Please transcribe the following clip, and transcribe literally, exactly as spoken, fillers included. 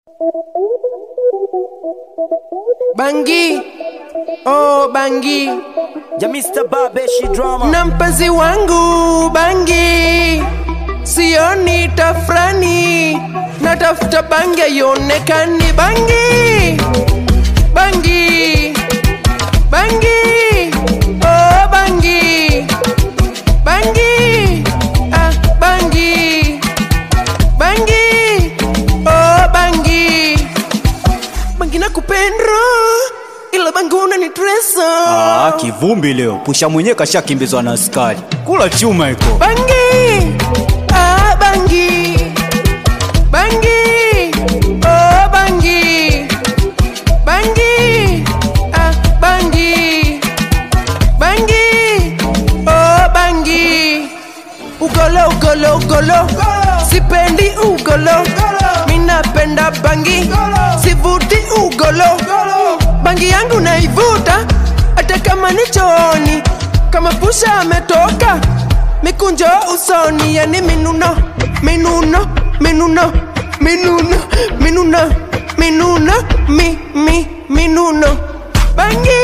Bangi, oh Bangi, ya mister Babeshi drama. na mpenzi wangu Bangi, sioni tafrani, natafuta bangi haionekani. Bangi, Bangi, Bangi, oh Bangi, Bangi, ah Bangi, Bangi, oh Bangi, Bangi nakupenda ila Bangi unanitresa. Ah, kivumbi leo. Pusha mwenye kasha kimbizwa na askari. Kula chuma iko. Bangi, ah Bangi, Bangi, oh Bangi, Bangi, ah Bangi, Bangi, oh Bangi. Ugolo, ugolo, ugolo, sipendi ugolo, minapenda Bangi, sivuti ugolo. Bangi yangu naivuta hata kama ni chooni, kama Pusha ametoka mikunjo usoni. Yani minuno, minuno, minuno, minuno, minuno, minuno, mi, mi, minuno. Bangi,